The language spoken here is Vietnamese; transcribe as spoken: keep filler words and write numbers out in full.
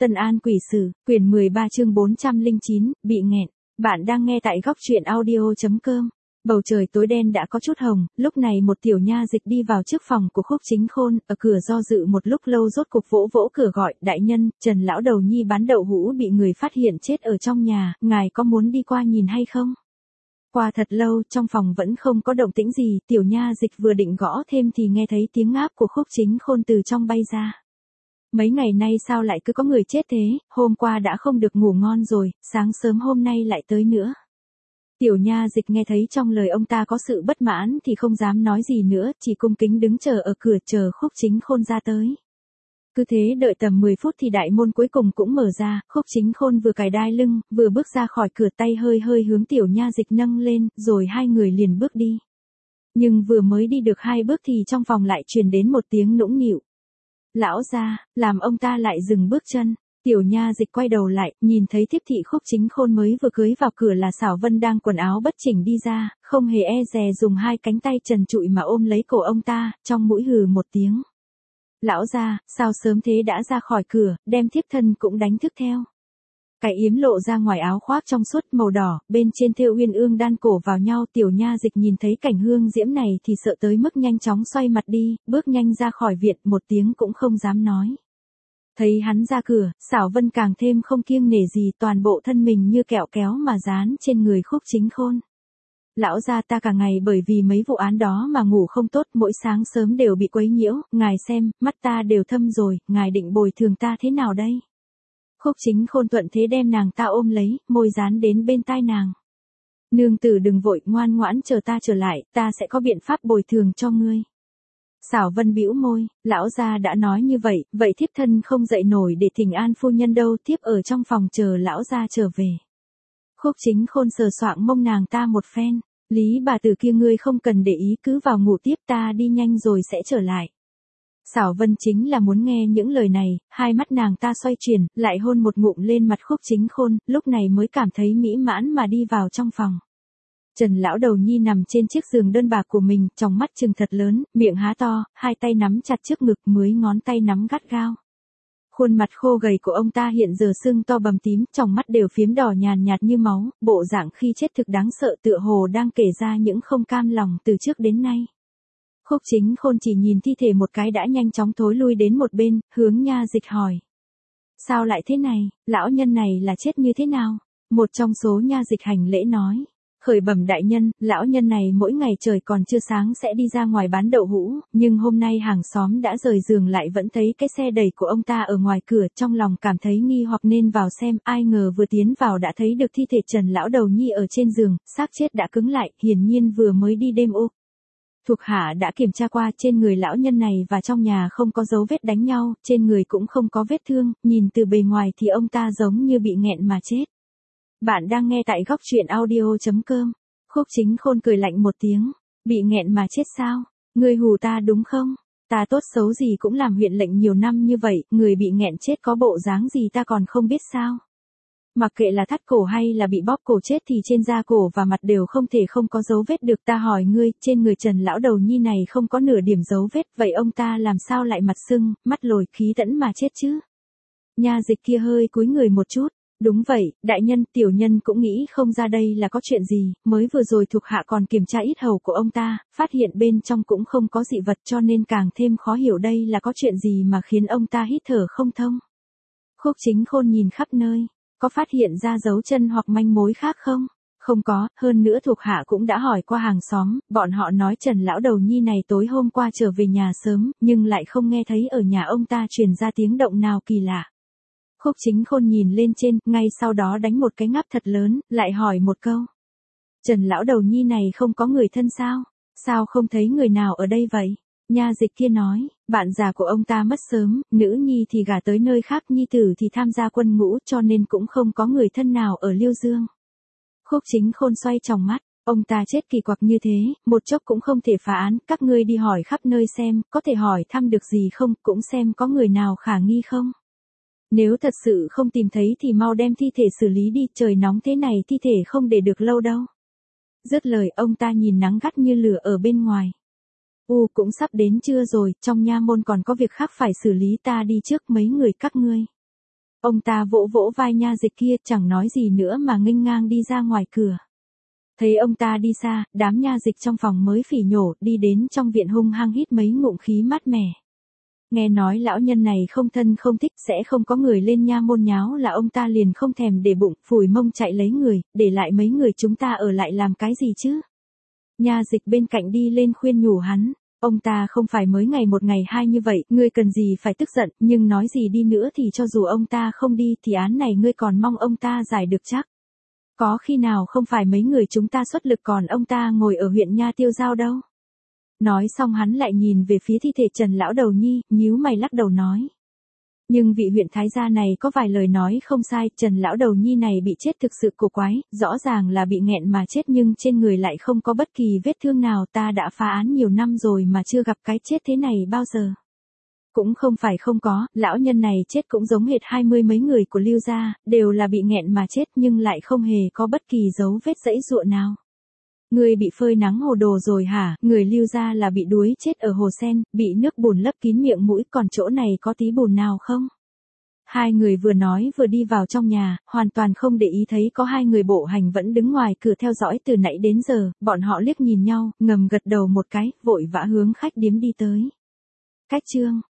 Tân An Quỷ Sử, quyển mười ba chương bốn trăm lẻ chín, bị nghẹn. Bạn đang nghe tại góc truyện audio chấm com. Bầu trời tối đen đã có chút hồng, lúc này một tiểu nha dịch đi vào trước phòng của Khúc Chính Khôn, ở cửa do dự một lúc lâu rốt cục vỗ vỗ cửa gọi, đại nhân, Trần lão đầu nhi bán đậu hũ bị người phát hiện chết ở trong nhà, ngài có muốn đi qua nhìn hay không? Qua thật lâu, trong phòng vẫn không có động tĩnh gì, tiểu nha dịch vừa định gõ thêm thì nghe thấy tiếng ngáp của Khúc Chính Khôn từ trong bay ra. Mấy ngày nay sao lại cứ có người chết thế, hôm qua đã không được ngủ ngon rồi, sáng sớm hôm nay lại tới nữa. Tiểu nha dịch nghe thấy trong lời ông ta có sự bất mãn thì không dám nói gì nữa, chỉ cung kính đứng chờ ở cửa chờ Khúc Chính Khôn ra tới. Cứ thế đợi tầm mười phút thì đại môn cuối cùng cũng mở ra, Khúc Chính Khôn vừa cài đai lưng, vừa bước ra khỏi cửa, tay hơi hơi hướng tiểu nha dịch nâng lên, rồi hai người liền bước đi. Nhưng vừa mới đi được hai bước thì trong phòng lại truyền đến một tiếng nũng nịu. Lão gia, làm ông ta lại dừng bước chân. Tiểu nha dịch quay đầu lại, nhìn thấy thiếp thị Khúc Chính Khôn mới vừa cưới vào cửa là Sảo Vân đang quần áo bất chỉnh đi ra, không hề e dè dùng hai cánh tay trần trụi mà ôm lấy cổ ông ta, trong mũi hừ một tiếng. Lão gia, sao sớm thế đã ra khỏi cửa, đem thiếp thân cũng đánh thức theo. Cái yếm lộ ra ngoài áo khoác trong suốt màu đỏ, bên trên thêu uyên ương đan cổ vào nhau, tiểu nha dịch nhìn thấy cảnh hương diễm này thì sợ tới mức nhanh chóng xoay mặt đi, bước nhanh ra khỏi viện, một tiếng cũng không dám nói. Thấy hắn ra cửa, Sảo Vân càng thêm không kiêng nể gì, toàn bộ thân mình như kẹo kéo mà dán trên người Khúc Chính Khôn. Lão gia, ta cả ngày bởi vì mấy vụ án đó mà ngủ không tốt, mỗi sáng sớm đều bị quấy nhiễu, ngài xem, mắt ta đều thâm rồi, ngài định bồi thường ta thế nào đây? Khúc Chính Khôn thuận thế đem nàng ta ôm lấy, môi dán đến bên tai nàng. Nương tử đừng vội, ngoan ngoãn chờ ta trở lại, ta sẽ có biện pháp bồi thường cho ngươi. Sảo Vân bĩu môi, lão gia đã nói như vậy, vậy thiếp thân không dậy nổi để thỉnh an phu nhân đâu, thiếp ở trong phòng chờ lão gia trở về. Khúc Chính Khôn sờ soạng mông nàng ta một phen, Lý bà tử kia ngươi không cần để ý, cứ vào ngủ tiếp, ta đi nhanh rồi sẽ trở lại. Sảo Vân chính là muốn nghe những lời này, hai mắt nàng ta xoay chuyển, lại hôn một ngụm lên mặt Khúc Chính Khôn, lúc này mới cảm thấy mỹ mãn mà đi vào trong phòng. Trần lão đầu nhi nằm trên chiếc giường đơn bạc của mình, trong mắt trừng thật lớn, miệng há to, hai tay nắm chặt trước ngực, mới ngón tay nắm gắt gao. Khuôn mặt khô gầy của ông ta hiện giờ sưng to bầm tím, trong mắt đều phiếm đỏ nhàn nhạt như máu, bộ dạng khi chết thực đáng sợ, tựa hồ đang kể ra những không cam lòng từ trước đến nay. Khúc Chính Khôn chỉ nhìn thi thể một cái đã nhanh chóng thối lui đến một bên, hướng nha dịch hỏi. Sao lại thế này, lão nhân này là chết như thế nào? Một trong số nha dịch hành lễ nói. Khởi bẩm đại nhân, lão nhân này mỗi ngày trời còn chưa sáng sẽ đi ra ngoài bán đậu hũ, nhưng hôm nay hàng xóm đã rời giường lại vẫn thấy cái xe đẩy của ông ta ở ngoài cửa, trong lòng cảm thấy nghi hoặc nên vào xem, ai ngờ vừa tiến vào đã thấy được thi thể Trần lão đầu nhi ở trên giường, xác chết đã cứng lại, hiển nhiên vừa mới đi đêm ô. Thuộc hạ đã kiểm tra qua, trên người lão nhân này và trong nhà không có dấu vết đánh nhau, trên người cũng không có vết thương, nhìn từ bề ngoài thì ông ta giống như bị nghẹn mà chết. Bạn đang nghe tại góc truyện audio chấm com. Khúc Chính Khôn cười lạnh một tiếng. Bị nghẹn mà chết sao? Ngươi hù ta đúng không? Ta tốt xấu gì cũng làm huyện lệnh nhiều năm như vậy, người bị nghẹn chết có bộ dáng gì ta còn không biết sao? Mặc kệ là thắt cổ hay là bị bóp cổ chết thì trên da cổ và mặt đều không thể không có dấu vết được. Ta hỏi ngươi, trên người Trần lão đầu nhi này không có nửa điểm dấu vết, vậy ông ta làm sao lại mặt sưng, mắt lồi, khí tẫn mà chết chứ? Nha dịch kia hơi cúi người một chút. Đúng vậy, đại nhân, tiểu nhân cũng nghĩ không ra đây là có chuyện gì, mới vừa rồi thuộc hạ còn kiểm tra yết hầu của ông ta, phát hiện bên trong cũng không có dị vật, cho nên càng thêm khó hiểu đây là có chuyện gì mà khiến ông ta hít thở không thông. Khúc Chính Khôn nhìn khắp nơi, có phát hiện ra dấu chân hoặc manh mối khác không? Không có, hơn nữa thuộc hạ cũng đã hỏi qua hàng xóm, bọn họ nói Trần lão đầu nhi này tối hôm qua trở về nhà sớm, nhưng lại không nghe thấy ở nhà ông ta truyền ra tiếng động nào kỳ lạ. Khúc Chính Khôn nhìn lên trên, ngay sau đó đánh một cái ngáp thật lớn, lại hỏi một câu. Trần lão đầu nhi này không có người thân sao? Sao không thấy người nào ở đây vậy? Nha dịch kia nói, bạn già của ông ta mất sớm, nữ nhi thì gả tới nơi khác, nhi tử thì tham gia quân ngũ, cho nên cũng không có người thân nào ở Liêu Dương. Khúc Chính Khôn xoay tròng mắt, ông ta chết kỳ quặc như thế, một chốc cũng không thể phá án, các ngươi đi hỏi khắp nơi xem, có thể hỏi thăm được gì không, cũng xem có người nào khả nghi không. Nếu thật sự không tìm thấy thì mau đem thi thể xử lý đi, trời nóng thế này thi thể không để được lâu đâu. Dứt lời ông ta nhìn nắng gắt như lửa ở bên ngoài. U cũng sắp đến trưa rồi, trong nha môn còn có việc khác phải xử lý, ta đi trước mấy người các ngươi. Ông ta vỗ vỗ vai nha dịch kia, chẳng nói gì nữa mà nghênh ngang đi ra ngoài cửa. Thấy ông ta đi xa, đám nha dịch trong phòng mới phỉ nhổ, đi đến trong viện hung hăng hít mấy ngụm khí mát mẻ. Nghe nói lão nhân này không thân không thích, sẽ không có người lên nha môn nháo là ông ta liền không thèm để bụng, phủi mông chạy lấy người, để lại mấy người chúng ta ở lại làm cái gì chứ? Nha dịch bên cạnh đi lên khuyên nhủ hắn, ông ta không phải mới ngày một ngày hai như vậy, ngươi cần gì phải tức giận, nhưng nói gì đi nữa thì cho dù ông ta không đi thì án này ngươi còn mong ông ta giải được chắc. Có khi nào không phải mấy người chúng ta xuất lực còn ông ta ngồi ở huyện nha tiêu giao đâu. Nói xong hắn lại nhìn về phía thi thể Trần lão đầu nhi, nhíu mày lắc đầu nói. Nhưng vị huyện thái gia này có vài lời nói không sai, Trần lão đầu nhi này bị chết thực sự cổ quái, rõ ràng là bị nghẹn mà chết nhưng trên người lại không có bất kỳ vết thương nào, ta đã phá án nhiều năm rồi mà chưa gặp cái chết thế này bao giờ. Cũng không phải không có, lão nhân này chết cũng giống hệt hai mươi mấy người của Lưu gia, đều là bị nghẹn mà chết nhưng lại không hề có bất kỳ dấu vết dẫy dụa nào. Người bị phơi nắng hồ đồ rồi hả, người Lưu gia là bị đuối chết ở hồ sen, bị nước bùn lấp kín miệng mũi, còn chỗ này có tí bùn nào không? Hai người vừa nói vừa đi vào trong nhà, hoàn toàn không để ý thấy có hai người bộ hành vẫn đứng ngoài cửa theo dõi từ nãy đến giờ, bọn họ liếc nhìn nhau, ngầm gật đầu một cái, vội vã hướng khách điếm đi tới. Cách chương